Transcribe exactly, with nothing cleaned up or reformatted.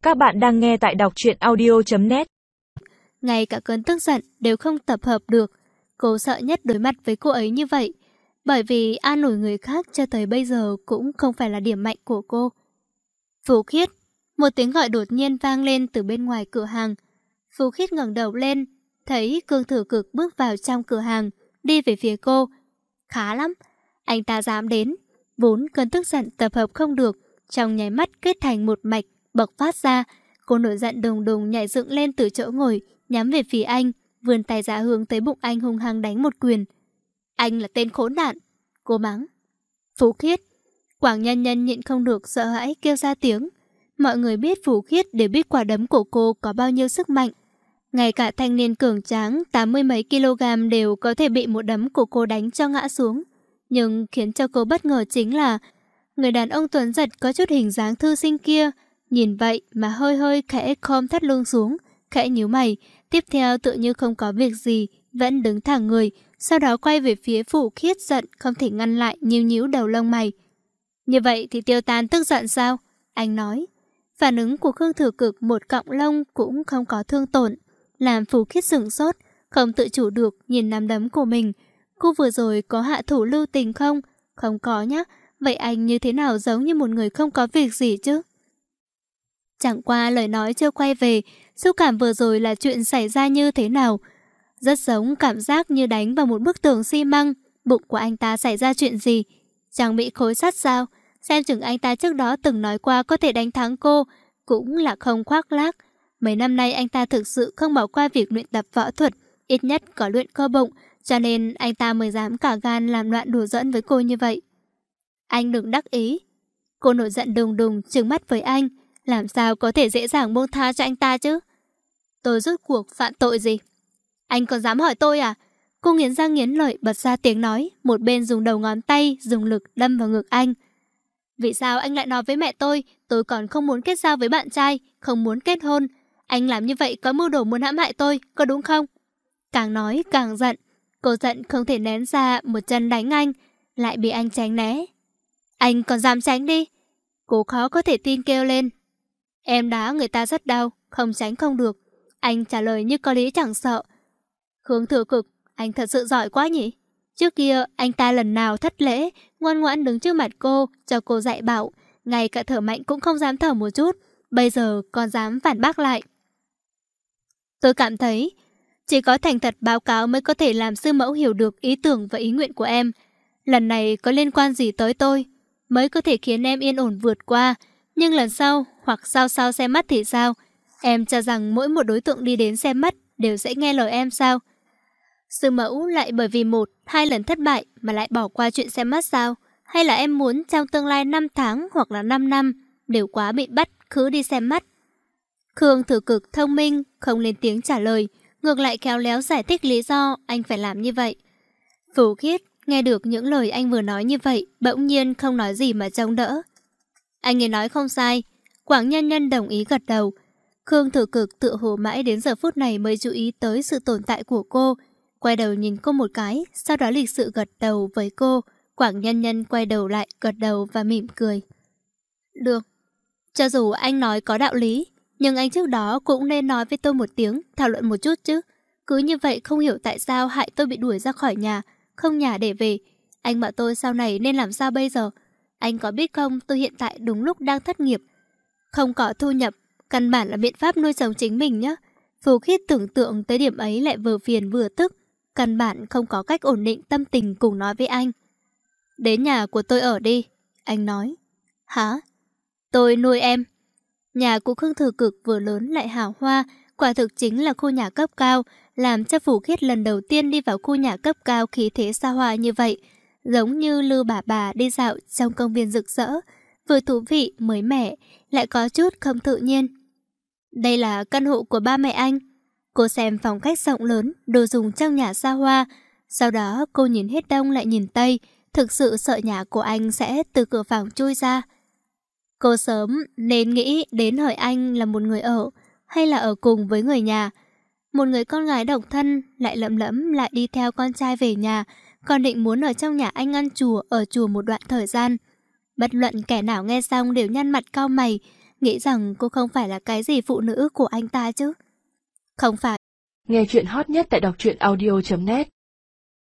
Các bạn đang nghe tại đọc truyện audio chấm net. Ngay cả cơn tức giận đều không tập hợp được. Cô sợ nhất đối mặt với cô ấy như vậy, bởi vì an ủi người khác cho tới bây giờ cũng không phải là điểm mạnh của cô. Phú Khiết, một tiếng gọi đột nhiên vang lên từ bên ngoài cửa hàng. Phú Khiết ngẩng đầu lên, thấy Cương Thừa Cực bước vào trong cửa hàng, đi về phía cô. Khá lắm, anh ta dám đến. Vốn cơn tức giận tập hợp không được, trong nháy mắt kết thành một mạch bộc phát ra. Cô nổi giận đùng đùng nhảy dựng lên từ chỗ ngồi, nhắm về phía anh, vươn tay ra hướng tới bụng anh hung hăng đánh một quyền. Anh là tên khốn nạn, cô mắng. Phú Khiết. Quảng Nhân Nhân nhịn không được sợ hãi kêu ra tiếng. Mọi người biết Phú Khiết đều biết quả đấm của cô có bao nhiêu sức mạnh. Ngay cả thanh niên cường tráng tám mươi mấy kg đều có thể bị một đấm của cô đánh cho ngã xuống. Nhưng khiến cho cô bất ngờ chính là người đàn ông tuấn giật có chút hình dáng thư sinh kia, nhìn vậy mà hơi hơi khẽ khom thắt lưng xuống, khẽ nhíu mày, tiếp theo tự như không có việc gì, vẫn đứng thẳng người, sau đó quay về phía Phú Khiết giận không thể ngăn lại, nhíu nhíu đầu lông mày. Như vậy thì tiêu tan tức giận sao? Anh nói. Phản ứng của Khương Thừa Cực một cọng lông cũng không có thương tổn, làm Phú Khiết sửng sốt, không tự chủ được nhìn nắm đấm của mình. Cô vừa rồi có hạ thủ lưu tình không? Không có nhá. Vậy anh như thế nào giống như một người không có việc gì chứ? Chẳng qua lời nói chưa quay về, xúc cảm vừa rồi là chuyện xảy ra như thế nào? Rất giống cảm giác như đánh vào một bức tường xi măng. Bụng của anh ta xảy ra chuyện gì? Chẳng bị khối sắt sao? Xem chừng anh ta trước đó từng nói qua có thể đánh thắng cô, cũng là không khoác lác. Mấy năm nay anh ta thực sự không bỏ qua việc luyện tập võ thuật, ít nhất có luyện cơ bụng, cho nên anh ta mới dám cả gan làm loạn đùa giỡn với cô như vậy. Anh đừng đắc ý. Cô nổi giận đùng đùng trừng mắt với anh, làm sao có thể dễ dàng buông tha cho anh ta chứ? Tôi rốt cuộc phạm tội gì? Anh còn dám hỏi tôi à? Cô nghiến răng nghiến lợi bật ra tiếng nói, một bên dùng đầu ngón tay dùng lực đâm vào ngực anh. Vì sao anh lại nói với mẹ tôi, tôi còn không muốn kết giao với bạn trai, không muốn kết hôn? Anh làm như vậy có mưu đồ muốn hãm hại tôi, có đúng không? Càng nói càng giận. Cô giận không thể nén ra một chân đánh anh, lại bị anh tránh né. Anh còn dám tránh đi. Cô khó có thể tin kêu lên. Em đá người ta rất đau, không tránh không được. Anh trả lời như có lý chẳng sợ. Khương Thừa Cực, anh thật sự giỏi quá nhỉ? Trước kia anh ta lần nào thất lễ, ngoan ngoãn đứng trước mặt cô, cho cô dạy bảo, ngay cả thở mạnh cũng không dám thở một chút. Bây giờ còn dám phản bác lại. Tôi cảm thấy chỉ có thành thật báo cáo mới có thể làm sư mẫu hiểu được ý tưởng và ý nguyện của em. Lần này có liên quan gì tới tôi, mới có thể khiến em yên ổn vượt qua. Nhưng lần sau, hoặc sau sau xem mắt thì sao? Em cho rằng mỗi một đối tượng đi đến xem mắt đều sẽ nghe lời em sao? Sư mẫu lại bởi vì một, hai lần thất bại mà lại bỏ qua chuyện xem mắt sao? Hay là em muốn trong tương lai năm tháng hoặc là năm năm đều quá bị bắt khứ đi xem mắt? Khương Thừa Cực thông minh, không lên tiếng trả lời, ngược lại khéo léo giải thích lý do anh phải làm như vậy. Phú Khiết nghe được những lời anh vừa nói như vậy, bỗng nhiên không nói gì mà trông đỡ. Anh ấy nói không sai. Quảng Nhân Nhân đồng ý gật đầu. Khương Thừa Cực tự hồ mãi đến giờ phút này mới chú ý tới sự tồn tại của cô. Quay đầu nhìn cô một cái, sau đó lịch sự gật đầu với cô. Quảng Nhân Nhân quay đầu lại gật đầu và mỉm cười. Được. Cho dù anh nói có đạo lý, nhưng anh trước đó cũng nên nói với tôi một tiếng, thảo luận một chút chứ. Cứ như vậy không hiểu tại sao hại tôi bị đuổi ra khỏi nhà, không nhà để về. Anh bảo tôi sau này nên làm sao bây giờ? Anh có biết không, tôi hiện tại đúng lúc đang thất nghiệp, không có thu nhập, căn bản là biện pháp nuôi sống chính mình nhé. Phú Khiết tưởng tượng tới điểm ấy lại vừa phiền vừa tức, căn bản không có cách ổn định tâm tình cùng nói với anh. Đến nhà của tôi ở đi, anh nói. Hả? Tôi nuôi em. Nhà của Khương Thừa Cực vừa lớn lại hào hoa, quả thực chính là khu nhà cấp cao, làm cho Phú Khiết lần đầu tiên đi vào khu nhà cấp cao khí thế xa hoa như vậy. Giống như Lưu bà bà đi dạo trong công viên rực rỡ, vừa thú vị, mới mẻ, lại có chút không tự nhiên. Đây là căn hộ của ba mẹ anh. Cô xem phòng khách rộng lớn, đồ dùng trong nhà xa hoa. Sau đó cô nhìn hết đông lại nhìn tây, thực sự sợ nhà của anh sẽ từ cửa phòng chui ra. Cô sớm nên nghĩ đến hỏi anh là một người ở, hay là ở cùng với người nhà. Một người con gái độc thân lại lẩm lẩm lại đi theo con trai về nhà, còn định muốn ở trong nhà anh ăn chùa, ở chùa một đoạn thời gian. Bất luận kẻ nào nghe xong đều nhăn mặt cau mày, nghĩ rằng cô không phải là cái gì phụ nữ của anh ta chứ. Không phải. Nghe chuyện hot nhất tại đọc truyện audio chấm net.